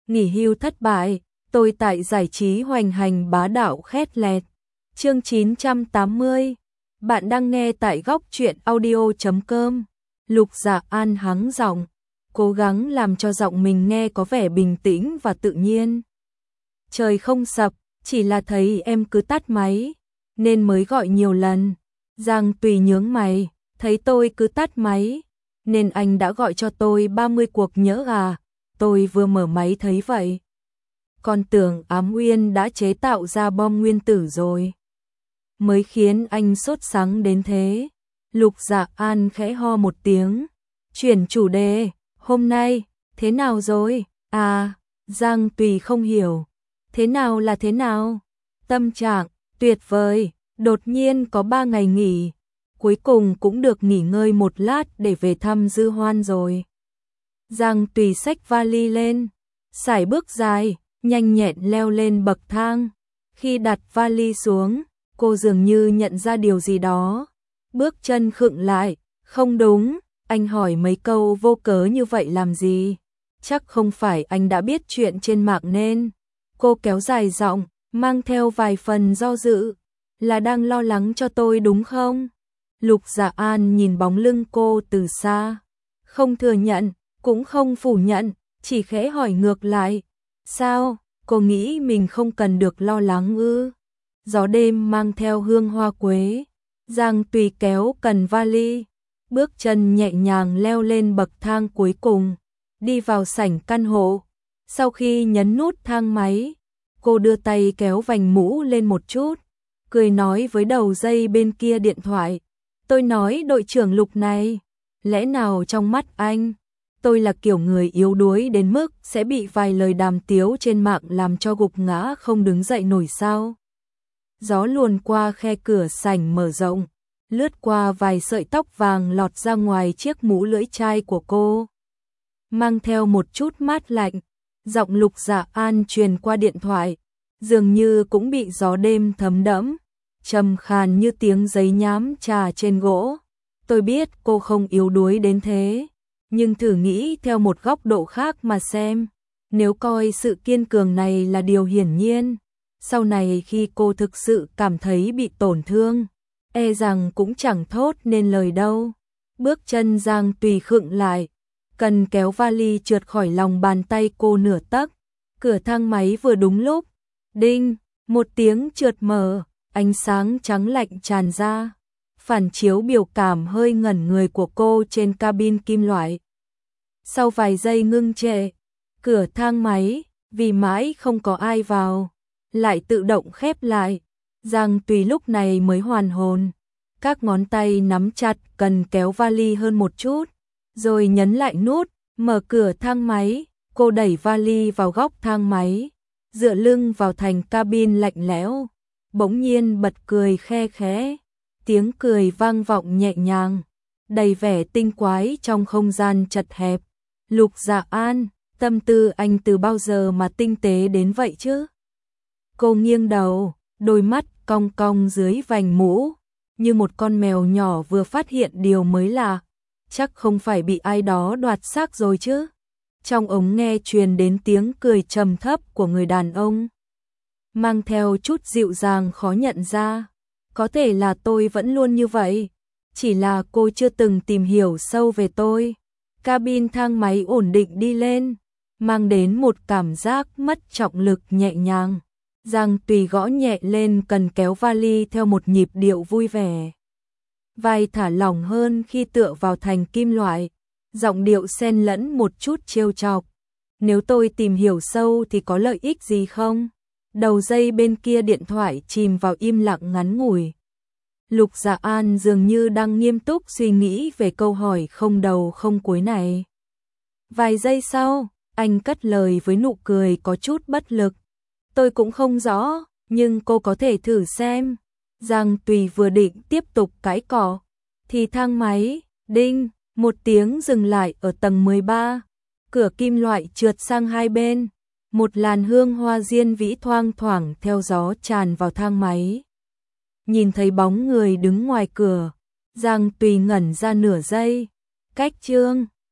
nghỉ hưu thất bại, tôi tại giải trí hoành hành bá đạo khét lẹt. Chương 980. Bạn đang nghe tại góc truyện audio.com. Lục Dạ An hắng giọng, cố gắng làm cho giọng mình nghe có vẻ bình tĩnh và tự nhiên. Trời không sập, chỉ là thấy em cứ tắt máy, nên mới gọi nhiều lần. Giang Tùy nhướng mày, thấy tôi cứ tắt máy, nên anh đã gọi cho tôi 30 cuộc nhỡ à, tôi vừa mở máy thấy vậy. Còn tưởng Ám Uyên đã chế tạo ra bom nguyên tử rồi. Mới khiến anh sốt sắng đến thế. Lục Dạ An khẽ ho một tiếng, chuyển chủ đề, hôm nay, thế nào rồi? À, Giang Tùy không hiểu. Thế nào là thế nào? Tâm trạng, tuyệt vời, đột nhiên có 3 ngày nghỉ. Cuối cùng cũng được nghỉ ngơi một lát để về thăm Dư Hoan rồi. Giang Tùy xách vali lên, sải bước dài, nhanh nhẹn leo lên bậc thang. Khi đặt vali xuống, cô dường như nhận ra điều gì đó. Bước chân khựng lại, không đúng, anh hỏi mấy câu vô cớ như vậy làm gì? Chắc không phải anh đã biết chuyện trên mạng nên. Cô kéo dài giọng, mang theo vài phần do dự. Là đang lo lắng cho tôi đúng không? Lục Dạ An nhìn bóng lưng cô từ xa. Không thừa nhận, cũng không phủ nhận, chỉ khẽ hỏi ngược lại. Sao, cô nghĩ mình không cần được lo lắng ư? Gió đêm mang theo hương hoa quế. Giang Tùy kéo cần vali, bước chân nhẹ nhàng leo lên bậc thang cuối cùng, đi vào sảnh căn hộ. Sau khi nhấn nút thang máy, cô đưa tay kéo vành mũ lên một chút, cười nói với đầu dây bên kia điện thoại. Tôi nói đội trưởng Lục này, lẽ nào trong mắt anh, tôi là kiểu người yếu đuối đến mức sẽ bị vài lời đàm tiếu trên mạng làm cho gục ngã không đứng dậy nổi sao? Gió luồn qua khe cửa sảnh mở rộng, lướt qua vài sợi tóc vàng lọt ra ngoài chiếc mũ lưỡi chai của cô. Mang theo một chút mát lạnh, giọng Lục Dạ An truyền qua điện thoại, dường như cũng bị gió đêm thấm đẫm, trầm khàn như tiếng giấy nhám trà trên gỗ. Tôi biết cô không yếu đuối đến thế, nhưng thử nghĩ theo một góc độ khác mà xem, nếu coi sự kiên cường này là điều hiển nhiên, sau này khi cô thực sự cảm thấy bị tổn thương, e rằng cũng chẳng thốt nên lời đâu. Bước chân Giang Tùy khựng lại, cần kéo vali trượt khỏi lòng bàn tay cô nửa tấc. Cửa thang máy vừa đúng lúc, đinh, một tiếng trượt mở, ánh sáng trắng lạnh tràn ra, phản chiếu biểu cảm hơi ngẩn người của cô trên cabin kim loại. Sau vài giây ngưng trệ, cửa thang máy, vì mãi không có ai vào, lại tự động khép lại. Giang Tùy lúc này mới hoàn hồn, các ngón tay nắm chặt cần kéo vali hơn một chút, rồi nhấn lại nút, mở cửa thang máy. Cô đẩy vali vào góc thang máy, dựa lưng vào thành cabin lạnh lẽo, bỗng nhiên bật cười khe khẽ, tiếng cười vang vọng nhẹ nhàng, đầy vẻ tinh quái trong không gian chật hẹp. Lục Dạ An, tâm tư anh từ bao giờ mà tinh tế đến vậy chứ? Cô nghiêng đầu, đôi mắt cong cong dưới vành mũ, như một con mèo nhỏ vừa phát hiện điều mới lạ. Chắc không phải bị ai đó đoạt xác rồi chứ? Trong ống nghe truyền đến tiếng cười trầm thấp của người đàn ông, mang theo chút dịu dàng khó nhận ra. Có thể là tôi vẫn luôn như vậy, chỉ là cô chưa từng tìm hiểu sâu về tôi. Cabin thang máy ổn định đi lên, mang đến một cảm giác mất trọng lực nhẹ nhàng. Giang Tùy gõ nhẹ lên cần kéo vali theo một nhịp điệu vui vẻ. Vai thả lỏng hơn khi tựa vào thành kim loại, giọng điệu xen lẫn một chút trêu chọc. Nếu tôi tìm hiểu sâu thì có lợi ích gì không? Đầu dây bên kia điện thoại chìm vào im lặng ngắn ngủi. Lục Dạ An dường như đang nghiêm túc suy nghĩ về câu hỏi không đầu không cuối này. Vài giây sau, anh cất lời với nụ cười có chút bất lực. Tôi cũng không rõ, nhưng cô có thể thử xem. Giang Tùy vừa định tiếp tục cãi cọ, thì thang máy, đinh, một tiếng dừng lại ở tầng 13. Cửa kim loại trượt sang hai bên, một làn hương hoa diên vĩ thoang thoảng theo gió tràn vào thang máy. Nhìn thấy bóng người đứng ngoài cửa, Giang Tùy ngẩn ra nửa giây. Cách chương